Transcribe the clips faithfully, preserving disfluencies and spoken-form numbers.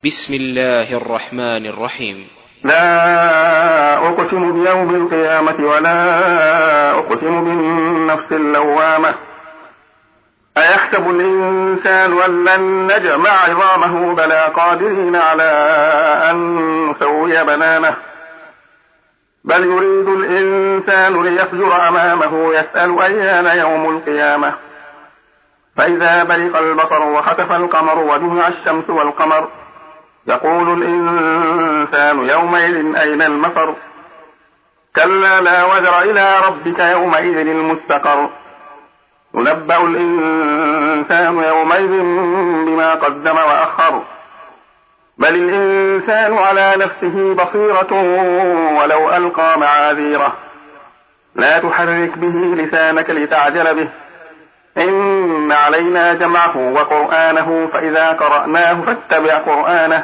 بسم الله الرحمن الرحيم. لا أقسم بيوم القيامة ولا أقسم بالنفس اللوامة أيحسب الإنسان أن لن نجمع عظامه بلى قادرين على أن نسوي بنانه بل يريد الإنسان ليفجر أمامه يسأل أيان يوم القيامة فإذا برق البصر وخسف القمر وجمع الشمس والقمر يقول الإنسان يومئذ أين المفر كلا لا وزر إلى ربك يومئذ المستقر ينبأ الإنسان يومئذ بما قدم وأخر بل الإنسان على نفسه بصيرة ولو ألقى معاذيره لا تحرك به لسانك لتعجل به إن علينا جمعه وقرآنه فإذا قرأناه فاتبع قرآنه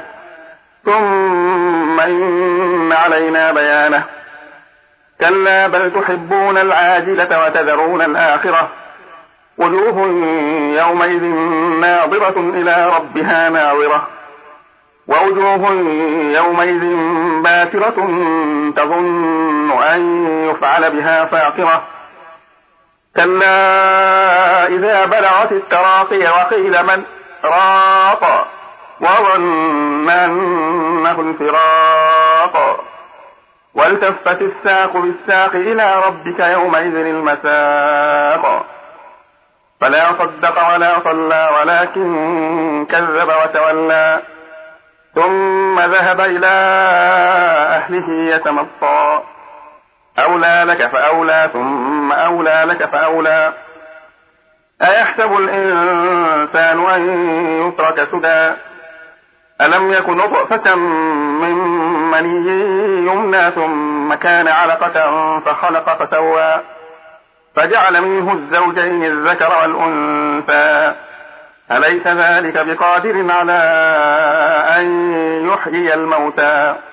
ثم إن علينا بيانه كلا بل تحبون العاجلة وتذرون الآخرة وجوه يومئذ ناظرة إلى ربها ناظرة ووجوه يومئذ باسرة تظن أن يفعل بها فاقرة كلا إذا بلغت التراقي وقيل من راق وظن أنه الفراق والتفت الساق بالساق إلى ربك يومئذ المساق فلا صدق ولا صلى ولكن كذب وتولى ثم ذهب إلى أهله يتمطى أولى لك فأولى ثم أولى لك فأولى أيحسب الإنسان أن يترك سدى ألم يكن نطفة من مني يمنى ثم كان علقة فخلق فسوى فجعل منه الزوجين الذكر والأنثى أليس ذلك بقادر على أن يحيي الموتى